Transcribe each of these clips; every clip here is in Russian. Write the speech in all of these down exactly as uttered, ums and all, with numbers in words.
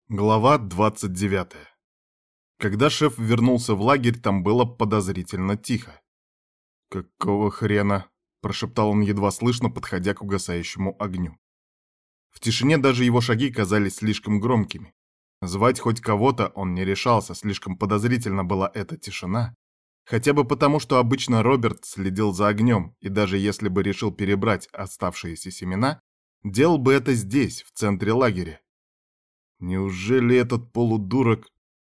Глава двадцать девятая. Когда шеф вернулся в лагерь, там было подозрительно тихо. «Какого хрена?» — прошептал он едва слышно, подходя к угасающему огню. В тишине даже его шаги казались слишком громкими. Звать хоть кого-то он не решался, слишком подозрительно была эта тишина. Хотя бы потому, что обычно Роберт следил за огнем, и даже если бы решил перебрать оставшиеся семена, делал бы это здесь, в центре лагеря. Неужели этот полудурок...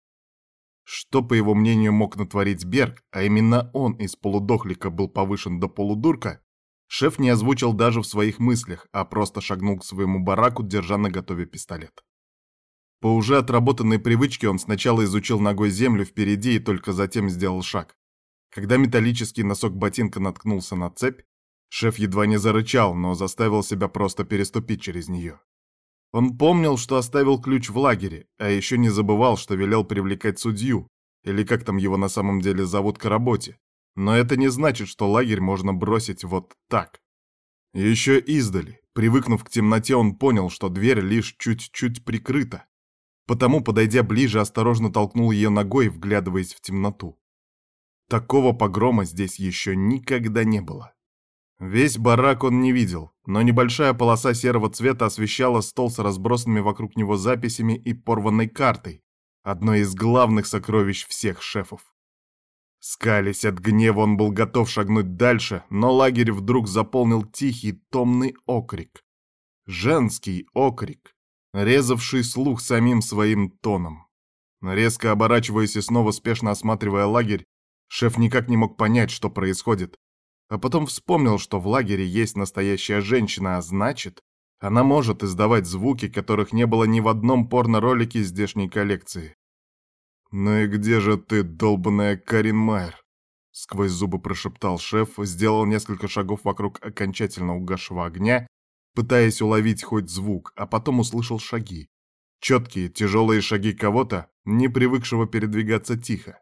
Что, по его мнению, мог натворить Берг, а именно он из полудохлика был повышен до полудурка, шеф не озвучил даже в своих мыслях, а просто шагнул к своему бараку, держа наготове пистолет. По уже отработанной привычке он сначала изучил ногой землю впереди и только затем сделал шаг. Когда металлический носок ботинка наткнулся на цепь, шеф едва не зарычал, но заставил себя просто переступить через нее. Он помнил, что оставил ключ в лагере, а еще не забывал, что велел привлекать судью, или как там его на самом деле зовут, к работе. Но это не значит, что лагерь можно бросить вот так. Еще издали, привыкнув к темноте, он понял, что дверь лишь чуть-чуть прикрыта. Потому, подойдя ближе, осторожно толкнул ее ногой, вглядываясь в темноту. Такого погрома здесь еще никогда не было. Весь барак он не видел, но небольшая полоса серого цвета освещала стол с разбросанными вокруг него записями и порванной картой, одной из главных сокровищ всех шефов. Скалясь от гнева, он был готов шагнуть дальше, но лагерь вдруг заполнил тихий, томный окрик. Женский окрик, резавший слух самим своим тоном. Резко оборачиваясь и снова спешно осматривая лагерь, шеф никак не мог понять, что происходит. А потом вспомнил, что в лагере есть настоящая женщина, а значит, она может издавать звуки, которых не было ни в одном порно-ролике здешней коллекции. «Ну и где же ты, долбаная Карин Майер?» — сквозь зубы прошептал шеф, сделал несколько шагов вокруг окончательно угасшего огня, пытаясь уловить хоть звук, а потом услышал шаги. Четкие, тяжелые шаги кого-то, не привыкшего передвигаться тихо.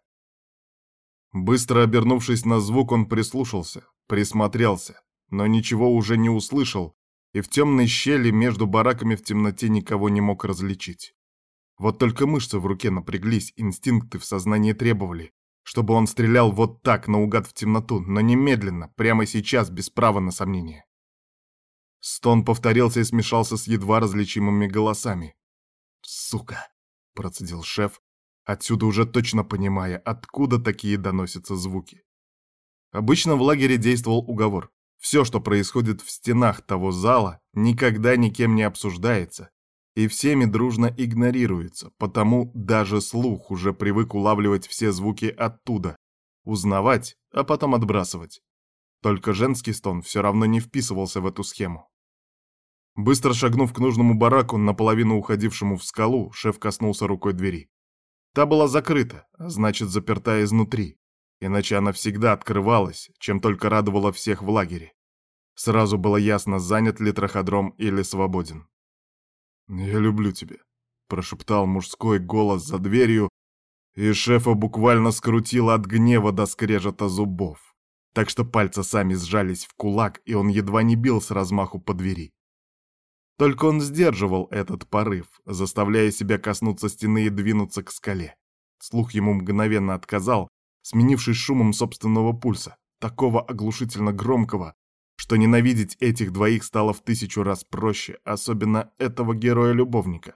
Быстро обернувшись на звук, он прислушался, присмотрелся, но ничего уже не услышал, и в темной щели между бараками в темноте никого не мог различить. Вот только мышцы в руке напряглись, инстинкты в сознании требовали, чтобы он стрелял вот так, наугад в темноту, но немедленно, прямо сейчас, без права на сомнение. Стон повторился и смешался с едва различимыми голосами. «Сука!» — процедил шеф, отсюда уже точно понимая, откуда такие доносятся звуки. Обычно в лагере действовал уговор. Все, что происходит в стенах того зала, никогда никем не обсуждается и всеми дружно игнорируется, потому даже слух уже привык улавливать все звуки оттуда, узнавать, а потом отбрасывать. Только женский стон все равно не вписывался в эту схему. Быстро шагнув к нужному бараку, наполовину уходившему в скалу, шеф коснулся рукой двери. Та была закрыта, а значит, заперта изнутри. Иначе она всегда открывалась, чем только радовала всех в лагере. Сразу было ясно, занят ли траходром или свободен. «Я люблю тебя», — прошептал мужской голос за дверью, и шефа буквально скрутило от гнева до скрежета зубов, так что пальцы сами сжались в кулак, и он едва не бил с размаху по двери. Только он сдерживал этот порыв, заставляя себя коснуться стены и двинуться к скале. Слух ему мгновенно отказал, сменившись шумом собственного пульса, такого оглушительно громкого, что ненавидеть этих двоих стало в тысячу раз проще, особенно этого героя-любовника.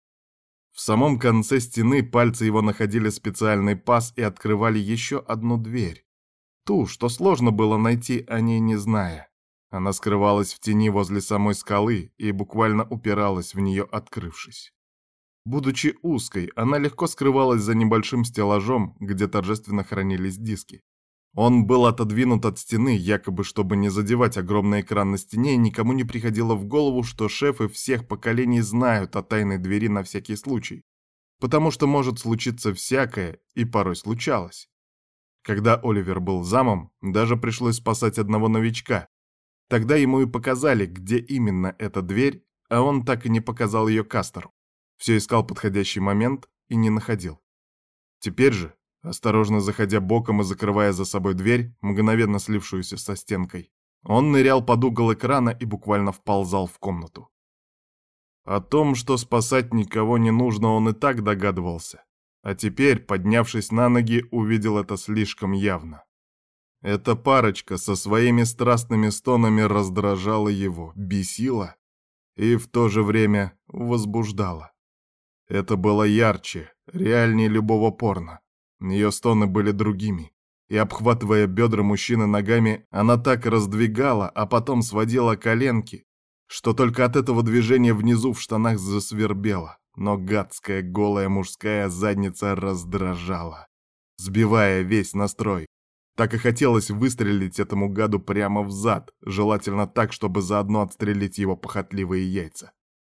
В самом конце стены пальцы его находили специальный паз и открывали еще одну дверь. Ту, что сложно было найти, о ней не зная. Она скрывалась в тени возле самой скалы и буквально упиралась в нее, открывшись. Будучи узкой, она легко скрывалась за небольшим стеллажом, где торжественно хранились диски. Он был отодвинут от стены, якобы чтобы не задевать огромный экран на стене, и никому не приходило в голову, что шефы всех поколений знают о тайной двери на всякий случай, потому что может случиться всякое, и порой случалось. Когда Оливер был замом, даже пришлось спасать одного новичка. Тогда ему и показали, где именно эта дверь, а он так и не показал ее Кастеру. Все искал подходящий момент и не находил. Теперь же, осторожно заходя боком и закрывая за собой дверь, мгновенно слившуюся со стенкой, он нырял под угол экрана и буквально вползал в комнату. О том, что спасать никого не нужно, он и так догадывался. А теперь, поднявшись на ноги, увидел это слишком явно. Эта парочка со своими страстными стонами раздражала его, бесила и в то же время возбуждала. Это было ярче, реальнее любого порно. Ее стоны были другими, и, обхватывая бедра мужчины ногами, она так раздвигала, а потом сводила коленки, что только от этого движения внизу в штанах засвербело, но гадская голая мужская задница раздражала, сбивая весь настрой. Так и хотелось выстрелить этому гаду прямо в зад, желательно так, чтобы заодно отстрелить его похотливые яйца.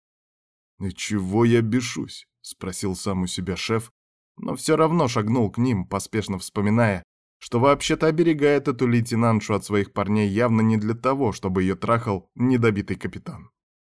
«И чего я бешусь?» — спросил сам у себя шеф, но все равно шагнул к ним, поспешно вспоминая, что вообще-то оберегает эту лейтенантшу от своих парней явно не для того, чтобы ее трахал недобитый капитан.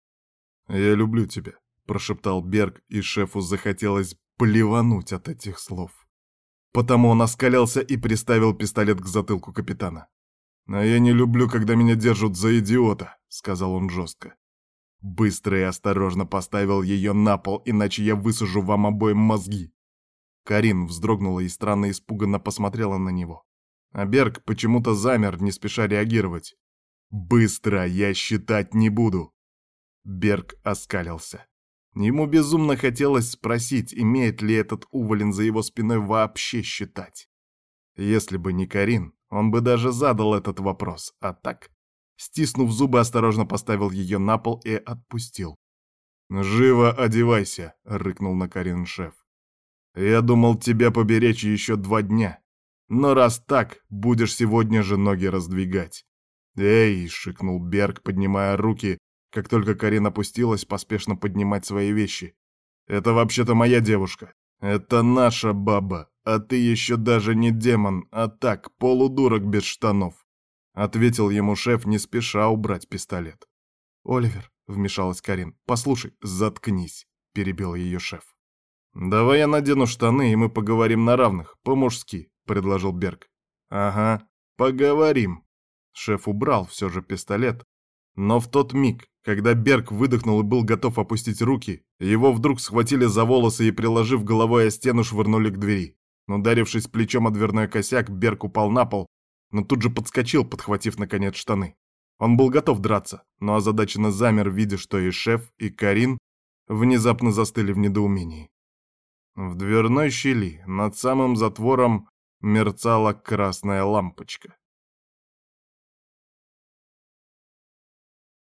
«Я люблю тебя», — прошептал Берг, и шефу захотелось плевануть от этих слов. Потому он оскалился и приставил пистолет к затылку капитана. «А я не люблю, когда меня держат за идиота», — сказал он жестко. Быстро и осторожно поставил ее на пол, иначе я высажу вам обоим мозги. Карин вздрогнула и странно испуганно посмотрела на него. А Берг почему-то замер, не спеша реагировать. «Быстро, я считать не буду!» Берг оскалился. Ему безумно хотелось спросить, имеет ли этот уволень за его спиной вообще считать. Если бы не Карин, он бы даже задал этот вопрос, а так, стиснув зубы, осторожно поставил ее на пол и отпустил. «Живо одевайся!» — рыкнул на Карин шеф. «Я думал тебя поберечь еще два дня, но раз так, будешь сегодня же ноги раздвигать». «Эй!» — шикнул Берг, поднимая руки, как только Карин опустилась, поспешно поднимать свои вещи. «Это вообще-то моя девушка. Это наша баба, а ты еще даже не демон, а так, полудурок без штанов», — ответил ему шеф, не спеша убрать пистолет. «Оливер», — вмешалась Карин, — «послушай, заткнись», — перебил ее шеф. «Давай я надену штаны, и мы поговорим на равных, по-мужски», — предложил Берг. «Ага, поговорим». Шеф убрал все же пистолет, но в тот миг, когда Берг выдохнул и был готов опустить руки, его вдруг схватили за волосы и, приложив головой о стену, швырнули к двери. Ударившись плечом о дверной косяк, Берг упал на пол, но тут же подскочил, подхватив, наконец, штаны. Он был готов драться, но озадаченно замер, видя, что и шеф, и Карин внезапно застыли в недоумении. В дверной щели над самым затвором мерцала красная лампочка.